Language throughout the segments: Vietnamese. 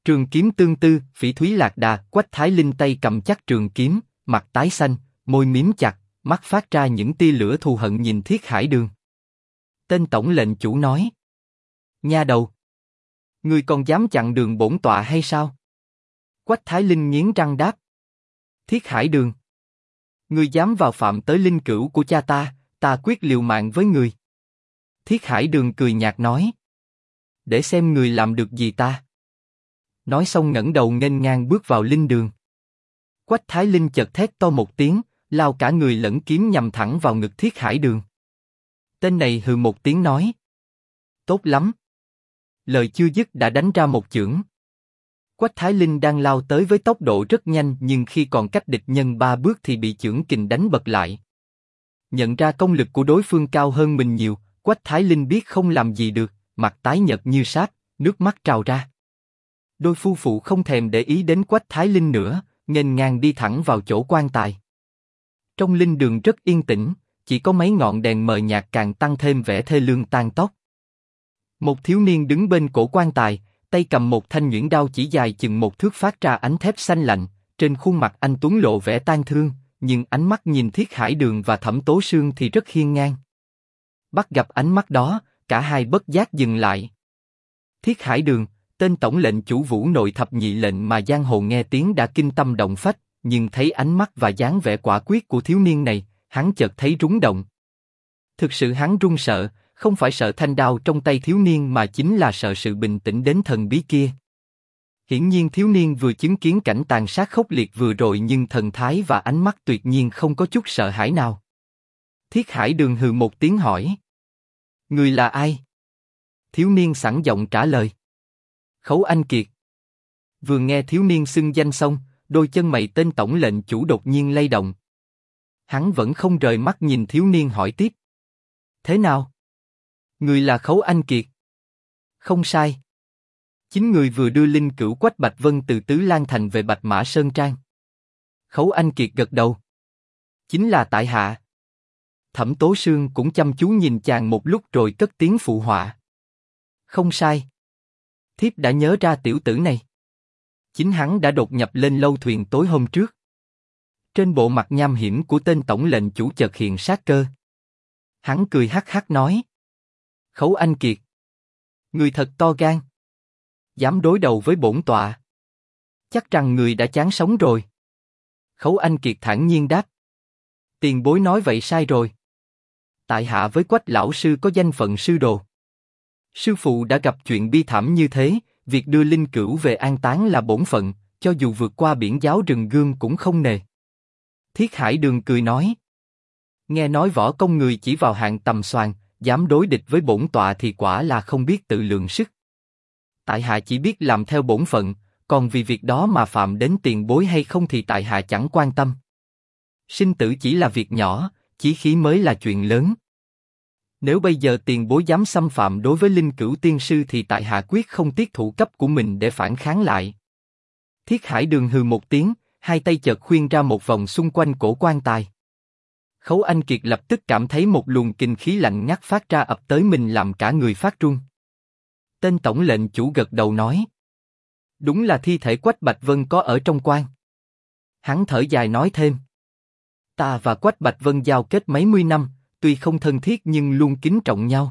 Trường kiếm tương tư, phỉ thúy lạc đà. Quách Thái Linh tay cầm chắc trường kiếm, mặt tái xanh, môi mím chặt, mắt phát ra những tia lửa thù hận nhìn Thiết Hải Đường. Tên tổng lệnh chủ nói: Nha đầu, ngươi còn dám chặn đường bổn tọa hay sao? Quách Thái Linh nghiến răng đáp: Thiết Hải Đường, ngươi dám vào phạm tới linh cữu của cha ta quyết liều mạng với ngươi. Thiết Hải Đường cười nhạt nói: Để xem ngươi làm được gì ta. Nói xong ngẩng đầu nghênh ngang bước vào linh đường. Quách Thái Linh chợt thét to một tiếng, lao cả người lẫn kiếm nhằm thẳng vào ngực Thiết Hải Đường. Tên này hừ một tiếng nói: Tốt lắm. Lời chưa dứt đã đánh ra một chưởng. Quách Thái Linh đang lao tới với tốc độ rất nhanh, nhưng khi còn cách địch nhân 3 bước thì bị chưởng kình đánh bật lại. Nhận ra công lực của đối phương cao hơn mình nhiều, Quách Thái Linh biết không làm gì được, mặt tái nhợt như sáp, nước mắt trào ra. Đôi phu phụ không thèm để ý đến Quách Thái Linh nữa, nghênh ngang đi thẳng vào chỗ quan tài. Trong linh đường rất yên tĩnh, chỉ có mấy ngọn đèn mờ nhạt càng tăng thêm vẻ thê lương tang tóc. Một thiếu niên đứng bên cổ quan tài, tay cầm một thanh nhuyễn đao chỉ dài chừng 1 thước phát ra ánh thép xanh lạnh. Trên khuôn mặt anh tuấn lộ vẻ tang thương, nhưng ánh mắt nhìn Thiết Hải Đường và Thẩm Tố Sương thì rất hiên ngang. Bắt gặp ánh mắt đó, cả hai bất giác dừng lại. Thiết Hải Đường, tên tổng lệnh chủ Vũ Nội thập nhị lệnh mà giang hồ nghe tiếng đã kinh tâm động phách, nhưng thấy ánh mắt và dáng vẻ quả quyết của thiếu niên này, hắn chợt thấy rúng động. Thực sự hắn run sợ, không phải sợ thanh đao trong tay thiếu niên mà chính là sợ sự bình tĩnh đến thần bí kia. Hiển nhiên thiếu niên vừa chứng kiến cảnh tàn sát khốc liệt vừa rồi, nhưng thần thái và ánh mắt tuyệt nhiên không có chút sợ hãi nào. Thiết Hải Đường hừ một tiếng hỏi: Người là ai? Thiếu niên sẵn giọng trả lời: Khấu Anh Kiệt. Vừa nghe thiếu niên xưng danh xong, đôi chân mày tên tổng lệnh chủ đột nhiên lay động. Hắn vẫn không rời mắt nhìn thiếu niên hỏi tiếp: Thế nào? Người là Khấu Anh Kiệt? Không sai. Chính người vừa đưa linh cữu Quách Bạch Vân từ Tứ Lan Thành về Bạch Mã Sơn Trang. Khấu Anh Kiệt gật đầu: Chính là tại hạ. Thẩm Tố Sương cũng chăm chú nhìn chàng một lúc rồi cất tiếng phụ họa: Không sai. Thiếp đã nhớ ra tiểu tử này. Chính hắn đã đột nhập lên lâu thuyền tối hôm trước. Trên bộ mặt nham hiểm của tên tổng lệnh chủ chợt hiện sát cơ. Hắn cười hắc hắc nói: Khấu Anh Kiệt, người thật to gan, dám đối đầu với bổn tọa. Chắc rằng người đã chán sống rồi. Khấu Anh Kiệt thản nhiên đáp: Tiền bối nói vậy sai rồi. Tại hạ với Quách lão sư có danh phận sư đồ. Sư phụ đã gặp chuyện bi thảm như thế, việc đưa linh cữu về an táng là bổn phận, cho dù vượt qua biển giáo rừng gương cũng không nề. Thiết Hải Đường cười nói: Nghe nói võ công người chỉ vào hạng tầm xoàn, dám đối địch với bổn tọa thì quả là không biết tự lượng sức. Tại hạ chỉ biết làm theo bổn phận, còn vì việc đó mà phạm đến tiền bối hay không thì tại hạ chẳng quan tâm. Sinh tử chỉ là việc nhỏ, chí khí mới là chuyện lớn. Nếu bây giờ tiền bối dám xâm phạm đối với linh cữu tiên sư thì tại hạ quyết không tiếc thủ cấp của mình để phản kháng lại. Thiết Hải Đường hừ một tiếng, hai tay chợt khuyên ra một vòng xung quanh cổ quan tài. Khấu Anh Kiệt lập tức cảm thấy một luồng kinh khí lạnh ngắt phát ra ập tới mình làm cả người phát run. Tên tổng lệnh chủ gật đầu nói: Đúng là thi thể Quách Bạch Vân có ở trong quan. Hắn thở dài nói thêm: Ta và Quách Bạch Vân giao kết mấy mươi năm, tuy không thân thiết nhưng luôn kính trọng nhau.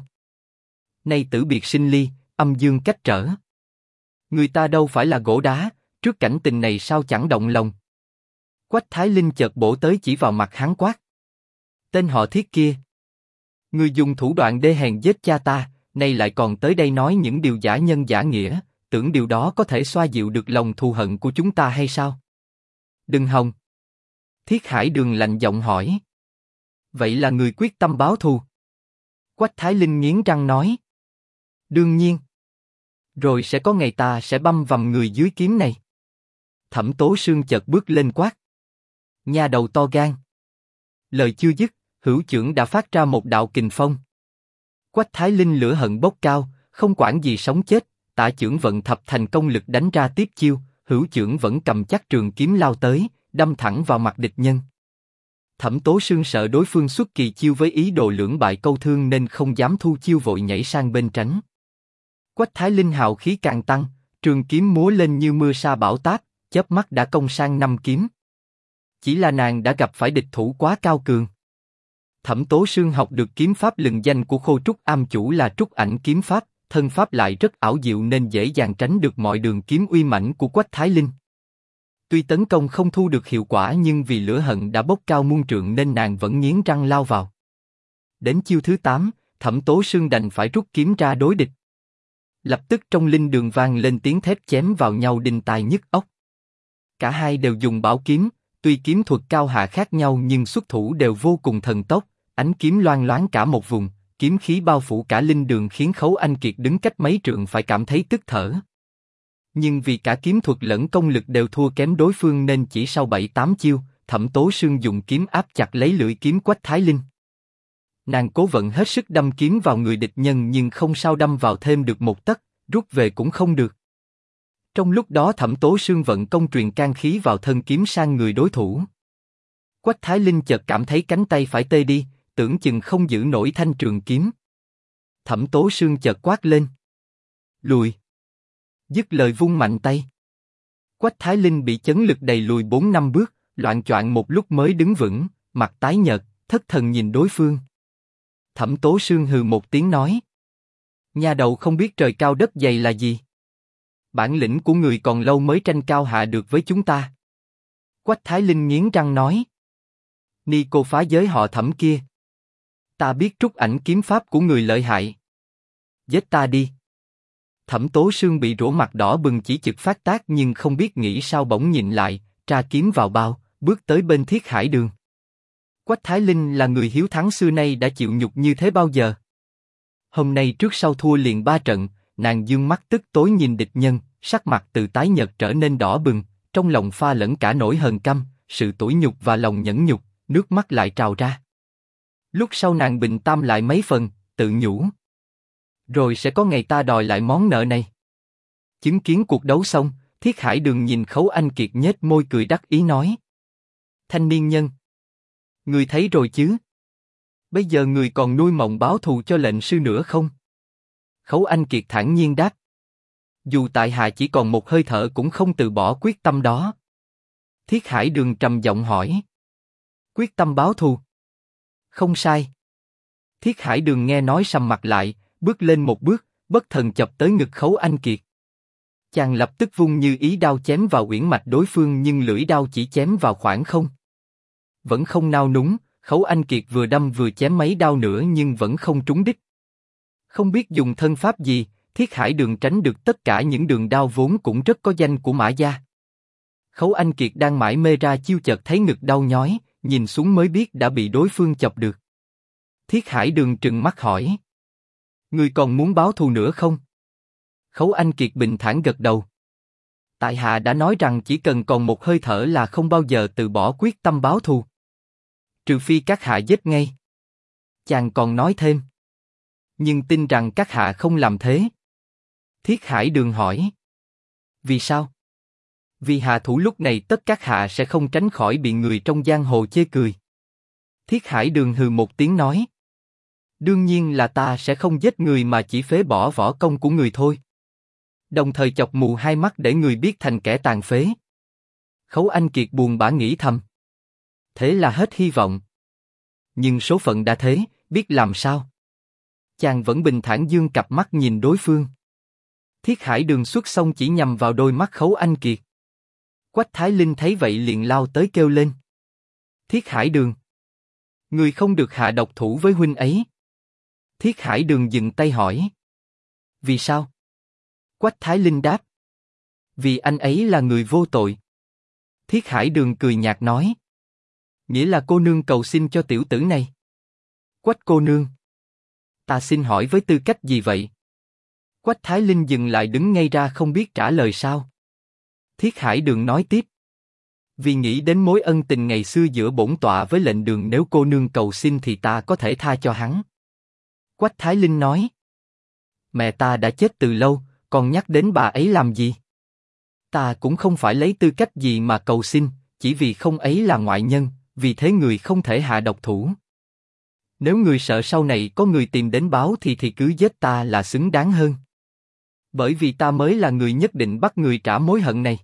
Nay tử biệt sinh ly, âm dương cách trở. Người ta đâu phải là gỗ đá, trước cảnh tình này sao chẳng động lòng. Quách Thái Linh chợt bổ tới chỉ vào mặt hắn quát: Tên họ Thiết kia, ngươi dùng thủ đoạn đê hèn giết cha ta, nay lại còn tới đây nói những điều giả nhân giả nghĩa, tưởng điều đó có thể xoa dịu được lòng thù hận của chúng ta hay sao? Đừng hòng. Thiết Hải Đường lạnh giọng hỏi: Vậy là người quyết tâm báo thù? Quách Thái Linh nghiến răng nói: Đương nhiên. Rồi sẽ có ngày ta sẽ băm vằm người dưới kiếm này. Thẩm Tố Sương chợt bước lên quát: Nha đầu to gan. Lời chưa dứt, hữu chưởng đã phát ra một đạo kình phong. Quách Thái Linh lửa hận bốc cao, không quản gì sống chết, tả chưởng vận thập thành công lực đánh ra tiếp chiêu, hữu chưởng vẫn cầm chắc trường kiếm lao tới, đâm thẳng vào mặt địch nhân. Thẩm Tố Sương sợ đối phương xuất kỳ chiêu với ý đồ lưỡng bại câu thương nên không dám thu chiêu, vội nhảy sang bên tránh. Quách Thái Linh hào khí càng tăng, Trường kiếm múa lên như mưa sa bão táp, chớp mắt đã công sang 5 kiếm. Chỉ là nàng đã gặp phải địch thủ quá cao cường. Thẩm Tố Sương học được kiếm pháp lừng danh của Khô Trúc Am chủ là Trúc Ảnh kiếm pháp, thân pháp lại rất ảo diệu nên dễ dàng tránh được mọi đường kiếm uy mãnh của Quách Thái Linh. Tuy tấn công không thu được hiệu quả nhưng vì lửa hận đã bốc cao muôn trượng nên nàng vẫn nghiến răng lao vào. Đến chiêu thứ 8, Thẩm Tố Sương đành phải rút kiếm ra đối địch. Lập tức trong linh đường vang lên tiếng thép chém vào nhau đinh tai nhức óc. Cả hai đều dùng bảo kiếm, tuy kiếm thuật cao hạ khác nhau nhưng xuất thủ đều vô cùng thần tốc, ánh kiếm loang loáng cả một vùng, kiếm khí bao phủ cả linh đường khiến Khấu Anh Kiệt đứng cách mấy trượng phải cảm thấy tức thở. Nhưng vì cả kiếm thuật lẫn công lực đều thua kém đối phương nên chỉ sau 7-8 chiêu, Thẩm Tố Sương dùng kiếm áp chặt lấy lưỡi kiếm Quách Thái Linh. Nàng cố vận hết sức đâm kiếm vào người địch nhân nhưng không sao đâm vào thêm được một tấc, rút về cũng không được. Trong lúc đó Thẩm Tố Sương vận công truyền can khí vào thân kiếm sang người đối thủ. Quách Thái Linh chợt cảm thấy cánh tay phải tê đi, tưởng chừng không giữ nổi thanh trường kiếm. Thẩm Tố Sương chợt quát lên: "Lùi!" Dứt lời vung mạnh tay. Quách Thái Linh bị chấn lực đầy lùi 4-5 bước, loạng choạng một lúc mới đứng vững, mặt tái nhợt, thất thần nhìn đối phương. Thẩm Tố Sương hừ một tiếng nói: "Nha đầu không biết trời cao đất dày là gì. Bản lĩnh của người còn lâu mới tranh cao hạ được với chúng ta." Quách Thái Linh nghiến răng nói: "Ni cô phá giới họ Thẩm kia. Ta biết Trúc Ảnh kiếm pháp của người lợi hại. Giết ta đi." Thẩm Tố Sương bị rỗ mặt đỏ bừng chỉ chực phát tác nhưng không biết nghĩ sao bỗng nhìn lại, tra kiếm vào bao, bước tới bên Thiết Hải Đường. Quách Thái Linh là người hiếu thắng xưa nay đã chịu nhục như thế bao giờ. Hôm nay trước sau thua liền 3 trận, nàng dương mắt tức tối nhìn địch nhân, sắc mặt từ tái nhợt trở nên đỏ bừng, trong lòng pha lẫn cả nỗi hờn căm, sự tủi nhục và lòng nhẫn nhục, nước mắt lại trào ra. Lúc sau nàng bình tâm lại mấy phần, tự nhủ: rồi sẽ có ngày ta đòi lại món nợ này. Chứng kiến cuộc đấu xong, Thiết Hải Đường nhìn Khấu Anh Kiệt nhếch môi cười đắc ý nói: "Thanh niên nhân, người thấy rồi chứ? Bây giờ người còn nuôi mộng báo thù cho lệnh sư nữa không?" Khấu Anh Kiệt thản nhiên đáp: "Dù tại hạ chỉ còn một hơi thở cũng không từ bỏ quyết tâm đó." Thiết Hải Đường trầm giọng hỏi: "Quyết tâm báo thù?" "Không sai." Thiết Hải Đường nghe nói sầm mặt lại, bước lên một bước, bất thần chập tới ngực Khấu Anh Kiệt. Chàng lập tức vung như ý đao chém vào uyển mạch đối phương nhưng lưỡi đao chỉ chém vào khoảng không. Vẫn không nao núng, Khấu Anh Kiệt vừa đâm vừa chém mấy đao nữa nhưng vẫn không trúng đích. Không biết dùng thân pháp gì, Thiết Hải Đường tránh được tất cả những đường đao vốn cũng rất có danh của Mã gia. Khấu Anh Kiệt đang mải mê ra chiêu chợt thấy ngực đau nhói, nhìn xuống mới biết đã bị đối phương chọc được. Thiết Hải Đường trừng mắt hỏi: "Ngươi còn muốn báo thù nữa không?" Khấu Anh Kiệt bình thản gật đầu: "Tại hạ đã nói rằng chỉ cần còn một hơi thở là không bao giờ từ bỏ quyết tâm báo thù. Trừ phi các hạ giết ngay." Chàng còn nói thêm: "Nhưng tin rằng các hạ không làm thế." Thiết Hải Đường hỏi: "Vì sao?" "Vì hạ thủ lúc này tất các hạ sẽ không tránh khỏi bị người trong giang hồ chê cười." Thiết Hải Đường hừ một tiếng nói: "Đương nhiên là ta sẽ không giết người mà chỉ phế bỏ võ công của người thôi." Đồng thời chọc mù hai mắt để người biết thành kẻ tàn phế. Khấu Anh Kiệt buồn bã nghĩ thầm: thế là hết hy vọng. Nhưng số phận đã thế, biết làm sao. Chàng vẫn bình thản dương cặp mắt nhìn đối phương. Thiết Hải Đường xuất xong chỉ nhằm vào đôi mắt Khấu Anh Kiệt. Quách Thái Linh thấy vậy liền lao tới kêu lên: "Thiết Hải Đường, người không được hạ độc thủ với huynh ấy." Thiết Hải Đường dừng tay hỏi: "Vì sao?" Quách Thái Linh đáp: "Vì anh ấy là người vô tội." Thiết Hải Đường cười nhạt nói: "Nghĩa là cô nương cầu xin cho tiểu tử này." "Quách cô nương, ta xin hỏi với tư cách gì vậy?" Quách Thái Linh dừng lại đứng ngay ra không biết trả lời sao. Thiết Hải Đường nói tiếp: "Vì nghĩ đến mối ân tình ngày xưa giữa bổn tọa với lệnh đường, nếu cô nương cầu xin thì ta có thể tha cho hắn." Quách Thái Linh nói: "Mẹ ta đã chết từ lâu, còn nhắc đến bà ấy làm gì? Ta cũng không phải lấy tư cách gì mà cầu xin, chỉ vì không ấy là ngoại nhân, vì thế người không thể hạ độc thủ. Nếu người sợ sau này có người tìm đến báo thì cứ giết ta là xứng đáng hơn." Bởi vì ta mới là người nhất định bắt người trả mối hận này.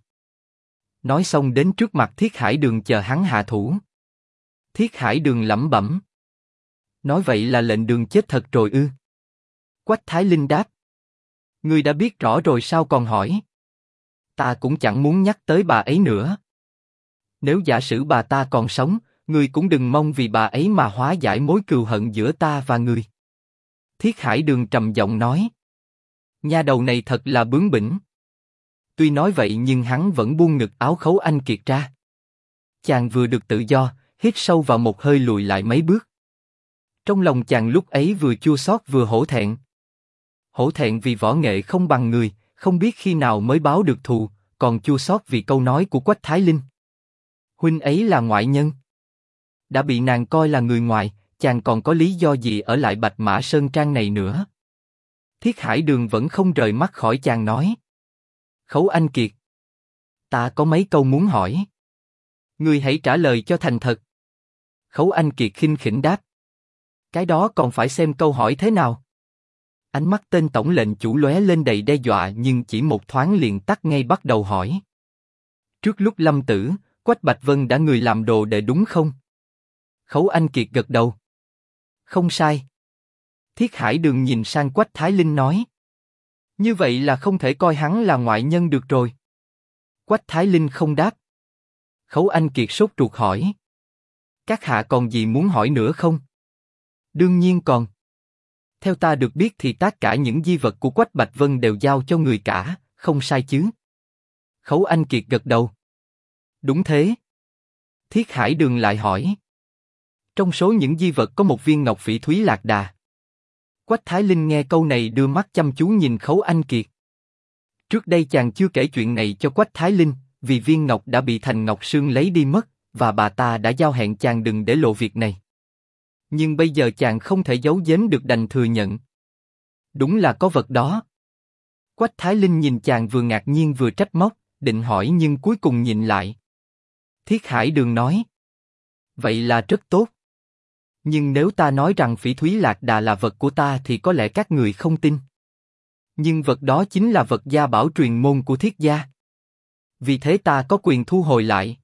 Nói xong đến trước mặt Thiết Hải Đường chờ hắn hạ thủ. Thiết Hải Đường lẩm bẩm. Nói vậy là lệnh đường chết thật rồi ư? Quách Thái Linh đáp. Ngươi đã biết rõ rồi sao còn hỏi? Ta cũng chẳng muốn nhắc tới bà ấy nữa. Nếu giả sử bà ta còn sống, ngươi cũng đừng mong vì bà ấy mà hóa giải mối cừu hận giữa ta và ngươi. Thiết Hải Đường trầm giọng nói. Nha đầu này thật là bướng bỉnh. Tuy nói vậy nhưng hắn vẫn buông ngực áo Khấu Anh Kiệt ra. Chàng vừa được tự do, hít sâu vào một hơi lùi lại mấy bước. Trong lòng chàng lúc ấy vừa chua xót vừa hổ thẹn. Hổ thẹn vì võ nghệ không bằng người, không biết khi nào mới báo được thù, còn chua xót vì câu nói của Quách Thái Linh. Huynh ấy là ngoại nhân. Đã bị nàng coi là người ngoài, chàng còn có lý do gì ở lại Bạch Mã Sơn Trang này nữa? Thiết Hải Đường vẫn không rời mắt khỏi chàng nói. Khấu Anh Kiệt. Ta có mấy câu muốn hỏi. Ngươi hãy trả lời cho thành thật. Khấu Anh Kiệt khinh khỉnh đáp. Cái đó còn phải xem câu hỏi thế nào. Ánh mắt tên tổng lệnh chủ lóe lên đầy đe dọa nhưng chỉ một thoáng liền tắt ngay bắt đầu hỏi. Trước lúc lâm tử, Quách Bạch Vân đã người làm đồ đệ đúng không? Khấu Anh Kiệt gật đầu. Không sai. Thiết Hải Đường nhìn sang Quách Thái Linh nói. Như vậy là không thể coi hắn là ngoại nhân được rồi. Quách Thái Linh không đáp. Khấu Anh Kiệt sốt ruột hỏi. Các hạ còn gì muốn hỏi nữa không? Đương nhiên còn. Theo ta được biết thì tất cả những di vật của Quách Bạch Vân đều giao cho người cả, không sai chứ? Khấu Anh Kiệt gật đầu. Đúng thế. Thiết Hải Đường lại hỏi. Trong số những di vật có một viên ngọc phỉ thúy lạc đà. Quách Thái Linh nghe câu này đưa mắt chăm chú nhìn Khấu Anh Kiệt. Trước đây chàng chưa kể chuyện này cho Quách Thái Linh, vì viên ngọc đã bị Thành Ngọc Sương lấy đi mất, và bà ta đã giao hẹn chàng đừng để lộ việc này. Nhưng bây giờ chàng không thể giấu giếm được đành thừa nhận. Đúng là có vật đó. Quách Thái Linh nhìn chàng vừa ngạc nhiên vừa trách móc, định hỏi nhưng cuối cùng nhìn lại. Thiết Hải Đường nói. Vậy là rất tốt. Nhưng nếu ta nói rằng phỉ thúy lạc đà là vật của ta thì có lẽ các người không tin. Nhưng vật đó chính là vật gia bảo truyền môn của Thiết gia. Vì thế ta có quyền thu hồi lại.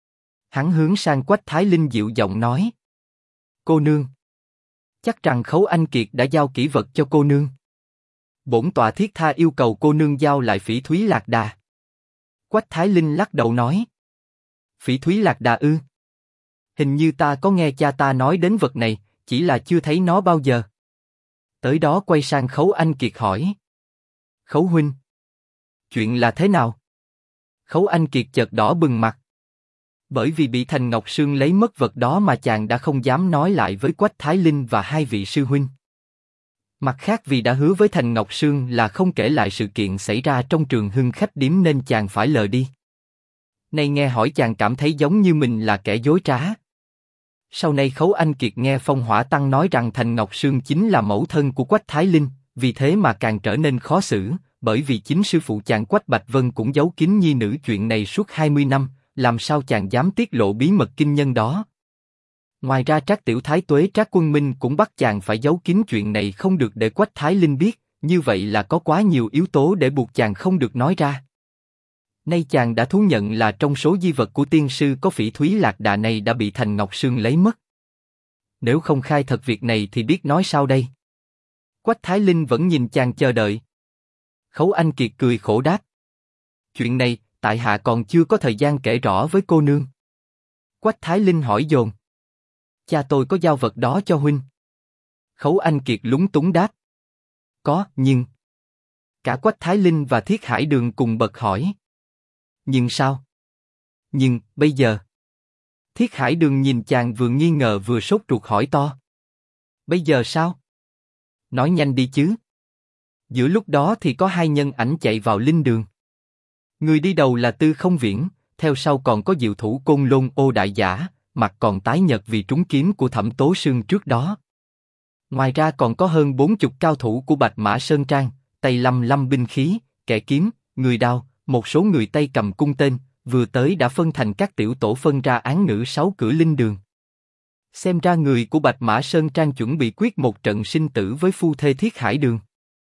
Hắn hướng sang Quách Thái Linh dịu giọng nói. Cô nương. Chắc rằng Khấu Anh Kiệt đã giao kỷ vật cho cô nương. Bổn tọa thiết tha yêu cầu cô nương giao lại phỉ thúy lạc đà. Quách Thái Linh lắc đầu nói. Phỉ thúy lạc đà ư? Hình như ta có nghe cha ta nói đến vật này, chỉ là chưa thấy nó bao giờ. Tới đó quay sang Khấu Anh Kiệt hỏi. Khấu huynh. Chuyện là thế nào? Khấu Anh Kiệt chợt đỏ bừng mặt. Bởi vì bị Thành Ngọc Sương lấy mất vật đó mà chàng đã không dám nói lại với Quách Thái Linh và hai vị sư huynh. Mặt khác vì đã hứa với Thành Ngọc Sương là không kể lại sự kiện xảy ra trong trường Hưng Khách Điếm nên chàng phải lờ đi. Nay nghe hỏi chàng cảm thấy giống như mình là kẻ dối trá. Sau này Khấu Anh Kiệt nghe Phong Hỏa Tăng nói rằng Thành Ngọc Sương chính là mẫu thân của Quách Thái Linh, vì thế mà càng trở nên khó xử, bởi vì chính sư phụ chàng Quách Bạch Vân cũng giấu kín nhi nữ chuyện này suốt 20 năm, làm sao chàng dám tiết lộ bí mật kinh nhân đó. Ngoài ra Trác Tiểu Thái Tuế Trác Quân Minh cũng bắt chàng phải giấu kín chuyện này không được để Quách Thái Linh biết, như vậy là có quá nhiều yếu tố để buộc chàng không được nói ra. Nay chàng đã thú nhận là trong số di vật của tiên sư có phỉ thúy lạc đà này đã bị Thành Ngọc Sương lấy mất. Nếu không khai thật việc này thì biết nói sao đây? Quách Thái Linh vẫn nhìn chàng chờ đợi. Khấu Anh Kiệt cười khổ đáp. Chuyện này, tại hạ còn chưa có thời gian kể rõ với cô nương. Quách Thái Linh hỏi dồn. Cha tôi có giao vật đó cho huynh. Khấu Anh Kiệt lúng túng đáp. Có, nhưng... Cả Quách Thái Linh và Thiết Hải Đường cùng bật hỏi. Nhưng sao? Nhưng, bây giờ... Thiết Hải Đường nhìn chàng vừa nghi ngờ vừa sốt ruột hỏi to. Bây giờ sao? Nói nhanh đi chứ. Giữa lúc đó thì có hai nhân ảnh chạy vào linh đường. Người đi đầu là Tư Không Viễn, theo sau còn có diệu thủ Côn Lôn Ô Đại Giả, mặt còn tái nhợt vì trúng kiếm của Thẩm Tố Sương trước đó. Ngoài ra còn có hơn 40 cao thủ của Bạch Mã Sơn Trang, tay lăm lăm binh khí, kẻ kiếm, người đao, một số người tay cầm cung tên, vừa tới đã phân thành các tiểu tổ phân ra án ngữ 6 cửa linh đường. Xem ra người của Bạch Mã Sơn Trang chuẩn bị quyết một trận sinh tử với phu thê Thiết Hải Đường.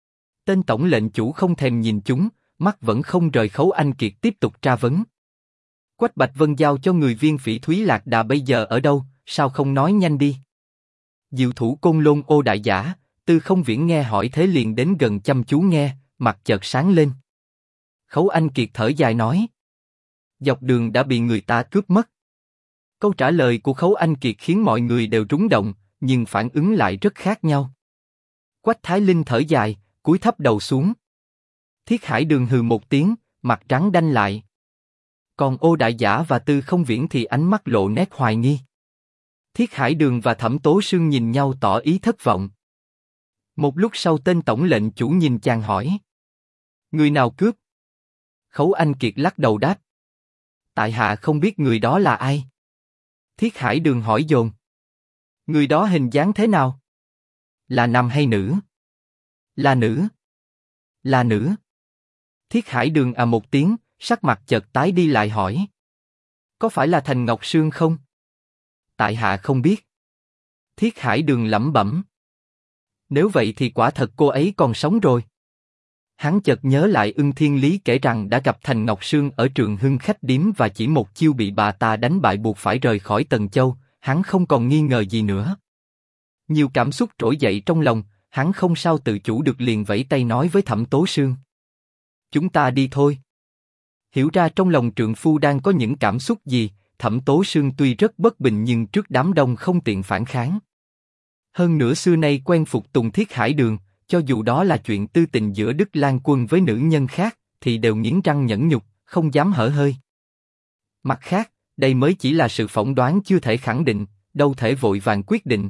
Tên tổng lệnh chủ không thèm nhìn chúng, mắt vẫn không rời Khấu Anh Kiệt tiếp tục tra vấn. Quách Bạch Vân giao cho người viên Phỉ Thúy Lạc Đà bây giờ ở đâu, sao không nói nhanh đi? Diệu thủ Côn Lôn Ô đại giả, Tư Không Viễn nghe hỏi thế liền đến gần chăm chú nghe, mặt chợt sáng lên. Khấu Anh Kiệt thở dài nói. Dọc đường đã bị người ta cướp mất. Câu trả lời của Khấu Anh Kiệt khiến mọi người đều rúng động, nhưng phản ứng lại rất khác nhau. Quách Thái Linh thở dài, cúi thấp đầu xuống. Thiết Hải Đường hừ một tiếng, mặt trắng đanh lại. Còn Ô đại giả và Tư Không Viễn thì ánh mắt lộ nét hoài nghi. Thiết Hải Đường và Thẩm Tố Sương nhìn nhau tỏ ý thất vọng. Một lúc sau tên tổng lệnh chủ nhìn chàng hỏi. Người nào cướp? Khấu Anh Kiệt lắc đầu đáp. Tại hạ không biết người đó là ai. Thiết Hải Đường hỏi dồn. Người đó hình dáng thế nào? Là nam hay nữ? Là nữ. Là nữ. Thiết Hải Đường à một tiếng, sắc mặt chợt tái đi lại hỏi. Có phải là Thành Ngọc Sương không? Tại hạ không biết. Thiết Hải Đường lẩm bẩm. Nếu vậy thì quả thật cô ấy còn sống rồi. Hắn chợt nhớ lại Ưng Thiên Lý kể rằng đã gặp Thành Ngọc Sương ở Trường Hưng khách điếm và chỉ một chiêu bị bà ta đánh bại buộc phải rời khỏi Tần Châu, hắn không còn nghi ngờ gì nữa. Nhiều cảm xúc trỗi dậy trong lòng, hắn không sao tự chủ được liền vẫy tay nói với Thẩm Tố Sương. Chúng ta đi thôi. Hiểu ra trong lòng trượng phu đang có những cảm xúc gì, Thẩm Tố Sương tuy rất bất bình nhưng trước đám đông không tiện phản kháng. Hơn nữa xưa nay quen phục tùng Thiết Hải Đường, cho dù đó là chuyện tư tình giữa Đức Lang Quân với nữ nhân khác, thì đều nghiến răng nhẫn nhục, không dám hở hơi. Mặt khác, đây mới chỉ là sự phỏng đoán chưa thể khẳng định, đâu thể vội vàng quyết định.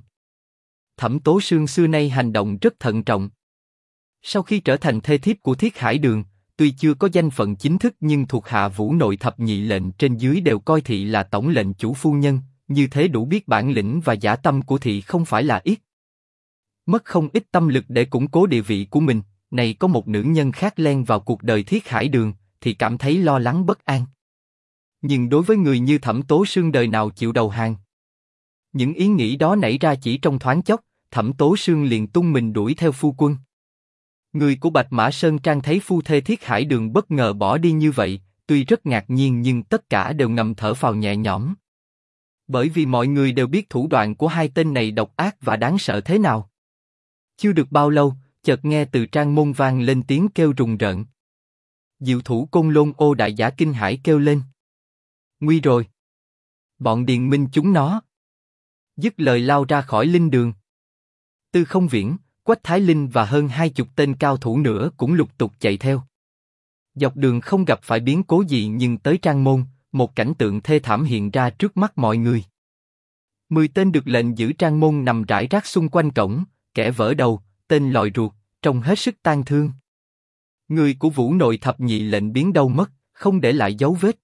Thẩm Tố Sương xưa nay hành động rất thận trọng. Sau khi trở thành thê thiếp của Thiết Hải Đường, tuy chưa có danh phận chính thức nhưng thuộc hạ Vũ Nội thập nhị lệnh trên dưới đều coi thị là tổng lệnh chủ phu nhân, như thế đủ biết bản lĩnh và dã tâm của thị không phải là ít. Mất không ít tâm lực để củng cố địa vị của mình, này có một nữ nhân khác len vào cuộc đời Thiết Hải Đường, thì cảm thấy lo lắng bất an. Nhưng đối với người như Thẩm Tố Sương đời nào chịu đầu hàng. Những ý nghĩ đó nảy ra chỉ trong thoáng chốc, Thẩm Tố Sương liền tung mình đuổi theo phu quân. Người của Bạch Mã Sơn Trang thấy phu thê Thiết Hải Đường bất ngờ bỏ đi như vậy, tuy rất ngạc nhiên nhưng tất cả đều ngầm thở phào nhẹ nhõm. Bởi vì mọi người đều biết thủ đoạn của hai tên này độc ác và đáng sợ thế nào. Chưa được bao lâu, chợt nghe từ trang môn vang lên tiếng kêu rùng rợn. Diệu thủ Côn Lôn Ô đại giả kinh hãi kêu lên. Nguy rồi! Bọn Điền Minh chúng nó! Dứt lời lao ra khỏi linh đường. Tư Không Viễn, Quách Thái Linh và hơn 20 tên cao thủ nữa cũng lục tục chạy theo. Dọc đường không gặp phải biến cố gì nhưng tới trang môn, một cảnh tượng thê thảm hiện ra trước mắt mọi người. 10 tên được lệnh giữ trang môn nằm rải rác xung quanh cổng, kẻ vỡ đầu, tên lòi ruột, trông hết sức tang thương. Người của Vũ Nội thập nhị lệnh biến đâu mất, không để lại dấu vết.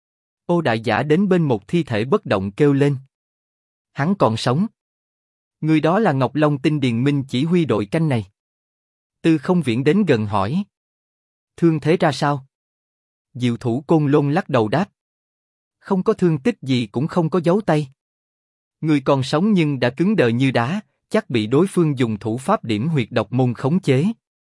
Ô đại giả đến bên một thi thể bất động kêu lên. Hắn còn sống. Người đó là Ngọc Long Tinh Điền Minh chỉ huy đội canh này. Tư Không Viễn đến gần hỏi. Thương thế ra sao? Diệu thủ Côn Lôn lắc đầu đáp. Không có thương tích gì cũng không có dấu tay. Người còn sống nhưng đã cứng đờ như đá, chắc bị đối phương dùng thủ pháp điểm huyệt độc môn khống chế.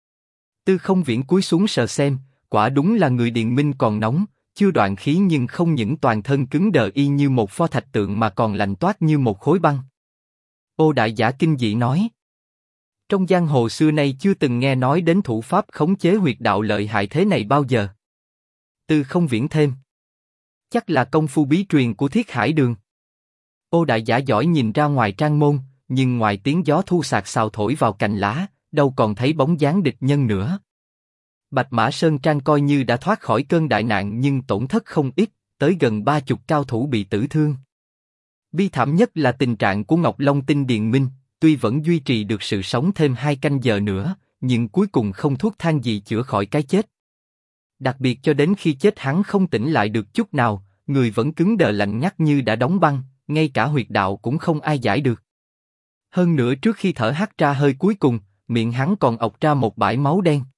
Tư Không Viễn cúi xuống sờ xem, quả đúng là người Điền Minh còn nóng, chưa đoạn khí nhưng không những toàn thân cứng đờ y như một pho thạch tượng mà còn lạnh toát như một khối băng. Ô đại giả kinh dị nói. Trong giang hồ xưa nay chưa từng nghe nói đến thủ pháp khống chế huyệt đạo lợi hại thế này bao giờ. Tư Không Viễn thêm. Chắc là công phu bí truyền của Thiết Hải Đường. Ô đại giả giỏi nhìn ra ngoài trang môn, nhưng ngoài tiếng gió thu sạc sào thổi vào cành lá, đâu còn thấy bóng dáng địch nhân nữa. Bạch Mã Sơn Trang coi như đã thoát khỏi cơn đại nạn nhưng tổn thất không ít, tới gần 30 cao thủ bị tử thương. Bi thảm nhất là tình trạng của Ngọc Long Tinh Điền Minh, tuy vẫn duy trì được sự sống thêm 2 canh giờ nữa, nhưng cuối cùng không thuốc thang gì chữa khỏi cái chết. Đặc biệt cho đến khi chết hắn không tỉnh lại được chút nào, người vẫn cứng đờ lạnh ngắt như đã đóng băng, ngay cả huyệt đạo cũng không ai giải được. Hơn nữa trước khi thở hắt ra hơi cuối cùng, miệng hắn còn ọc ra một bãi máu đen.